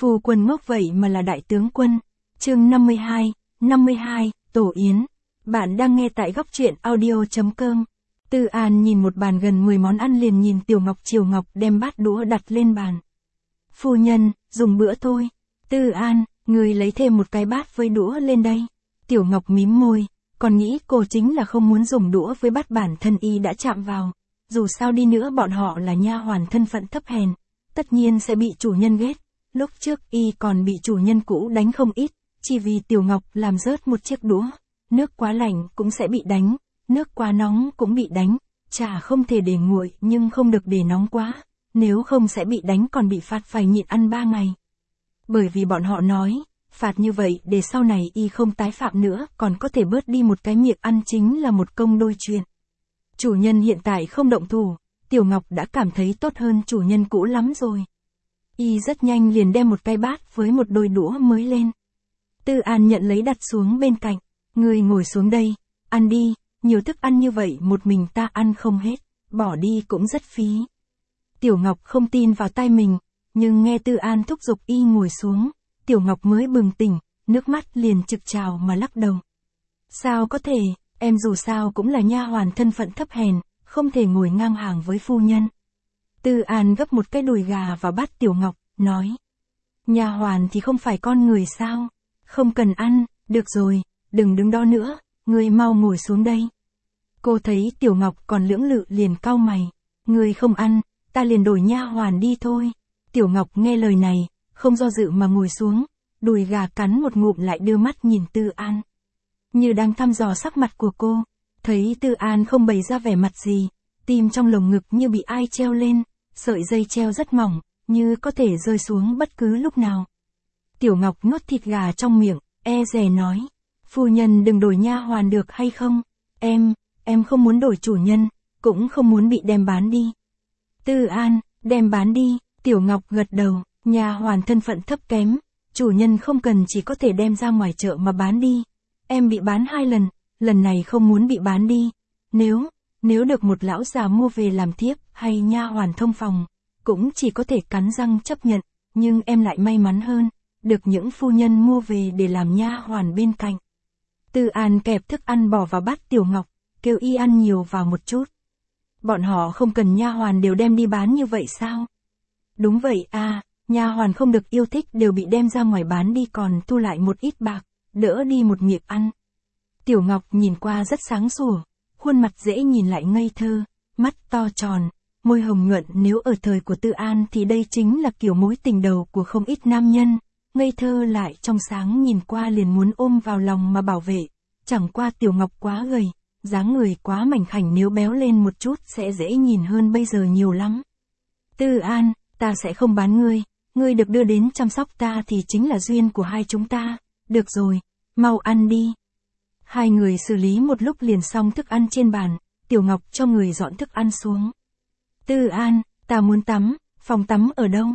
Phu quân ngốc vậy mà là đại tướng quân. Chương 52, Tổ Yến. Bạn đang nghe tại góc truyện audio.com. Tư An nhìn một bàn gần 10 món ăn liền nhìn Triều Ngọc đem bát đũa đặt lên bàn. Phu nhân, dùng bữa thôi. Tư An, người lấy thêm một cái bát với đũa lên đây. Tiểu Ngọc mím môi, còn nghĩ cô chính là không muốn dùng đũa với bát bản thân y đã chạm vào. Dù sao đi nữa bọn họ là nha hoàn thân phận thấp hèn, tất nhiên sẽ bị chủ nhân ghét. Lúc trước y còn bị chủ nhân cũ đánh không ít, chỉ vì Tiểu Ngọc làm rớt một chiếc đũa. Nước quá lạnh cũng sẽ bị đánh, nước quá nóng cũng bị đánh, trà không thể để nguội nhưng không được để nóng quá, nếu không sẽ bị đánh còn bị phạt phải nhịn ăn 3 ngày. Bởi vì bọn họ nói, phạt như vậy để sau này y không tái phạm nữa còn có thể bớt đi một cái miệng ăn chính là một công đôi chuyện. Chủ nhân hiện tại không động thủ, Tiểu Ngọc đã cảm thấy tốt hơn chủ nhân cũ lắm rồi. Y rất nhanh liền đem một cái bát với một đôi đũa mới lên. Tư An nhận lấy đặt xuống bên cạnh. Người ngồi xuống đây, ăn đi, nhiều thức ăn như vậy một mình ta ăn không hết, bỏ đi cũng rất phí. Tiểu Ngọc không tin vào tai mình, nhưng nghe Tư An thúc giục y ngồi xuống, Tiểu Ngọc mới bừng tỉnh, nước mắt liền trực trào mà lắc đầu. Sao có thể, em dù sao cũng là nha hoàn thân phận thấp hèn, không thể ngồi ngang hàng với phu nhân. Tư An gấp một cái đùi gà vào bát Tiểu Ngọc, nói. Nha hoàn thì không phải con người sao, không cần ăn, được rồi, đừng đứng đó nữa, ngươi mau ngồi xuống đây. Cô thấy Tiểu Ngọc còn lưỡng lự liền cau mày, ngươi không ăn, ta liền đổi nha hoàn đi thôi. Tiểu Ngọc nghe lời này, không do dự mà ngồi xuống, đùi gà cắn một ngụm lại đưa mắt nhìn Tư An. Như đang thăm dò sắc mặt của cô, thấy Tư An không bày ra vẻ mặt gì, tim trong lồng ngực như bị ai treo lên, sợi dây treo rất mỏng, như có thể rơi xuống bất cứ lúc nào. Tiểu Ngọc nuốt thịt gà trong miệng, e dè nói, phu nhân đừng đổi nha hoàn được hay không, em không muốn đổi chủ nhân, cũng không muốn bị đem bán đi. Tư An, đem bán đi, Tiểu Ngọc gật đầu, nha hoàn thân phận thấp kém, chủ nhân không cần chỉ có thể đem ra ngoài chợ mà bán đi. Em bị bán 2 lần, lần này không muốn bị bán đi. Nếu được một lão già mua về làm thiếp hay nha hoàn thông phòng, cũng chỉ có thể cắn răng chấp nhận, nhưng em lại may mắn hơn, được những phu nhân mua về để làm nha hoàn bên cạnh. Tư An kẹp thức ăn bỏ vào bát Tiểu Ngọc, kêu y ăn nhiều vào một chút. Bọn họ không cần nha hoàn đều đem đi bán như vậy sao? Đúng vậy à, nha hoàn không được yêu thích đều bị đem ra ngoài bán đi còn thu lại một ít bạc, đỡ đi một miệng ăn. Tiểu Ngọc nhìn qua rất sáng sủa, khuôn mặt dễ nhìn lại ngây thơ, mắt to tròn, môi hồng nhuận, nếu ở thời của Tư An thì đây chính là kiểu mối tình đầu của không ít nam nhân, ngây thơ lại trong sáng nhìn qua liền muốn ôm vào lòng mà bảo vệ, chẳng qua Tiểu Ngọc quá gầy, dáng người quá mảnh khảnh nếu béo lên một chút sẽ dễ nhìn hơn bây giờ nhiều lắm. Tư An, ta sẽ không bán ngươi được đưa đến chăm sóc ta thì chính là duyên của hai chúng ta, được rồi, mau ăn đi. Hai người xử lý một lúc liền xong thức ăn trên bàn, Tiểu Ngọc cho người dọn thức ăn xuống. Tư An, ta muốn tắm, phòng tắm ở đâu?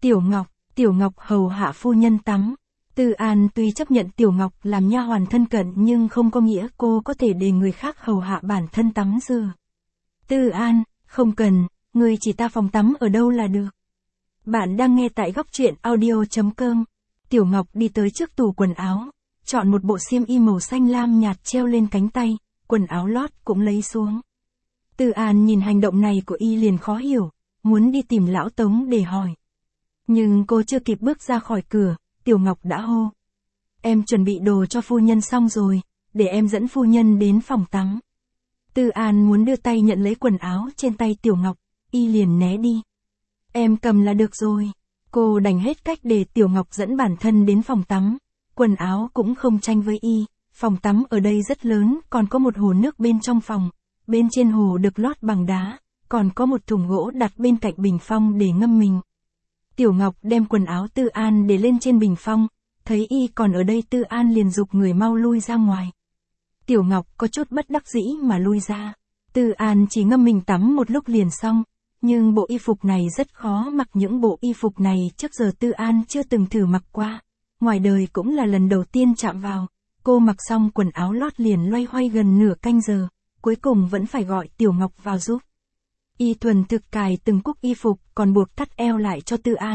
Tiểu Ngọc hầu hạ phu nhân tắm. Tư An tuy chấp nhận Tiểu Ngọc làm nha hoàn thân cận nhưng không có nghĩa cô có thể để người khác hầu hạ bản thân tắm rửa. Tư An, không cần, người chỉ ta phòng tắm ở đâu là được. Bạn đang nghe tại góc truyện audio.com. Tiểu Ngọc đi tới trước tủ quần áo, chọn một bộ xiêm y màu xanh lam nhạt treo lên cánh tay, quần áo lót cũng lấy xuống. Tư An nhìn hành động này của y liền khó hiểu, muốn đi tìm lão Tống để hỏi. Nhưng cô chưa kịp bước ra khỏi cửa, Tiểu Ngọc đã hô. Em chuẩn bị đồ cho phu nhân xong rồi, để em dẫn phu nhân đến phòng tắm. Tư An muốn đưa tay nhận lấy quần áo trên tay Tiểu Ngọc, y liền né đi. Em cầm là được rồi. Cô đành hết cách để Tiểu Ngọc dẫn bản thân đến phòng tắm. Quần áo cũng không tranh với y, phòng tắm ở đây rất lớn, còn có một hồ nước bên trong phòng. Bên trên hồ được lót bằng đá, còn có một thùng gỗ đặt bên cạnh bình phong để ngâm mình. Tiểu Ngọc đem quần áo Tư An để lên trên bình phong, thấy y còn ở đây Tư An liền giục người mau lui ra ngoài. Tiểu Ngọc có chút bất đắc dĩ mà lui ra. Tư An chỉ ngâm mình tắm một lúc liền xong, nhưng bộ y phục này rất khó mặc, những bộ y phục này trước giờ Tư An chưa từng thử mặc qua, ngoài đời cũng là lần đầu tiên chạm vào. Cô mặc xong quần áo lót liền loay hoay gần nửa canh giờ, cuối cùng vẫn phải gọi Tiểu Ngọc vào giúp. Y thuần thực cài từng cúc y phục còn buộc thắt eo lại cho Tư An,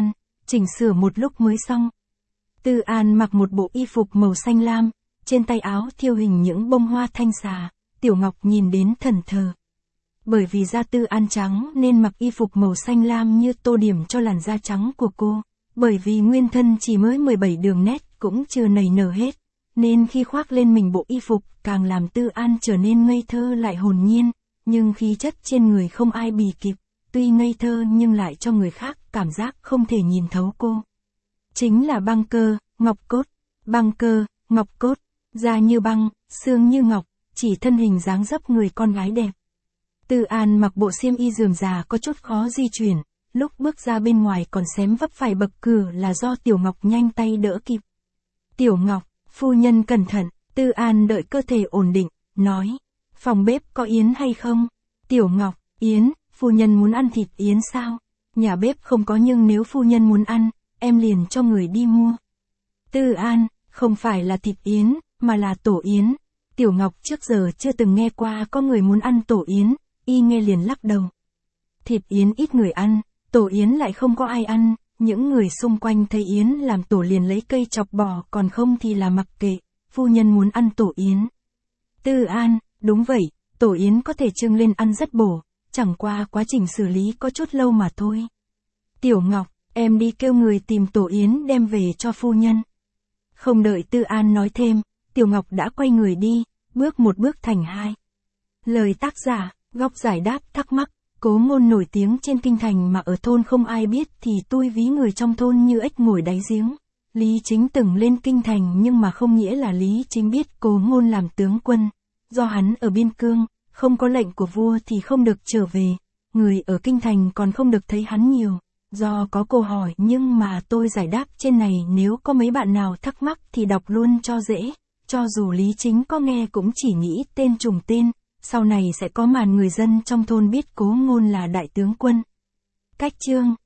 chỉnh sửa một lúc mới xong. Tư An mặc một bộ y phục màu xanh lam, trên tay áo thêu hình những bông hoa thanh xà, Tiểu Ngọc nhìn đến thẫn thờ. Bởi vì da Tư An trắng nên mặc y phục màu xanh lam như tô điểm cho làn da trắng của cô, bởi vì nguyên thân chỉ mới 17 đường nét cũng chưa nảy nở hết, nên khi khoác lên mình bộ y phục càng làm Tư An trở nên ngây thơ lại hồn nhiên, nhưng khí chất trên người không ai bì kịp, tuy ngây thơ nhưng lại cho người khác cảm giác không thể nhìn thấu cô. Chính là băng cơ, ngọc cốt, băng cơ, ngọc cốt, da như băng, xương như ngọc, chỉ thân hình dáng dấp người con gái đẹp. Tư An mặc bộ xiêm y rườm rà có chút khó di chuyển, lúc bước ra bên ngoài còn xém vấp phải bậc cửa là do Tiểu Ngọc nhanh tay đỡ kịp. Tiểu Ngọc, phu nhân cẩn thận, Tư An đợi cơ thể ổn định, nói, phòng bếp có yến hay không? Tiểu Ngọc, yến, phu nhân muốn ăn thịt yến sao? Nhà bếp không có nhưng nếu phu nhân muốn ăn, em liền cho người đi mua. Tư An, không phải là thịt yến, mà là tổ yến. Tiểu Ngọc trước giờ chưa từng nghe qua có người muốn ăn tổ yến, y nghe liền lắc đầu. Thịt yến ít người ăn, tổ yến lại không có ai ăn, những người xung quanh thấy yến làm tổ liền lấy cây chọc bỏ, còn không thì là mặc kệ, phu nhân muốn ăn tổ yến. Tư An, đúng vậy, tổ yến có thể trưng lên ăn rất bổ, chẳng qua quá trình xử lý có chút lâu mà thôi. Tiểu Ngọc, em đi kêu người tìm tổ yến đem về cho phu nhân. Không đợi Tư An nói thêm, Tiểu Ngọc đã quay người đi, bước một bước thành hai. Lời tác giả, góc giải đáp thắc mắc, Cố Ngôn nổi tiếng trên kinh thành mà ở thôn không ai biết thì tui ví người trong thôn như ếch ngồi đáy giếng. Lý Chính từng lên kinh thành nhưng mà không nghĩa là Lý Chính biết Cố Ngôn làm tướng quân. Do hắn ở biên cương, không có lệnh của vua thì không được trở về. Người ở kinh thành còn không được thấy hắn nhiều. Do có câu hỏi nhưng mà tôi giải đáp trên này, nếu có mấy bạn nào thắc mắc thì đọc luôn cho dễ. Cho dù Lý Chính có nghe cũng chỉ nghĩ tên trùng tên, sau này sẽ có màn người dân trong thôn biết Cố Ngôn là đại tướng quân. Cách chương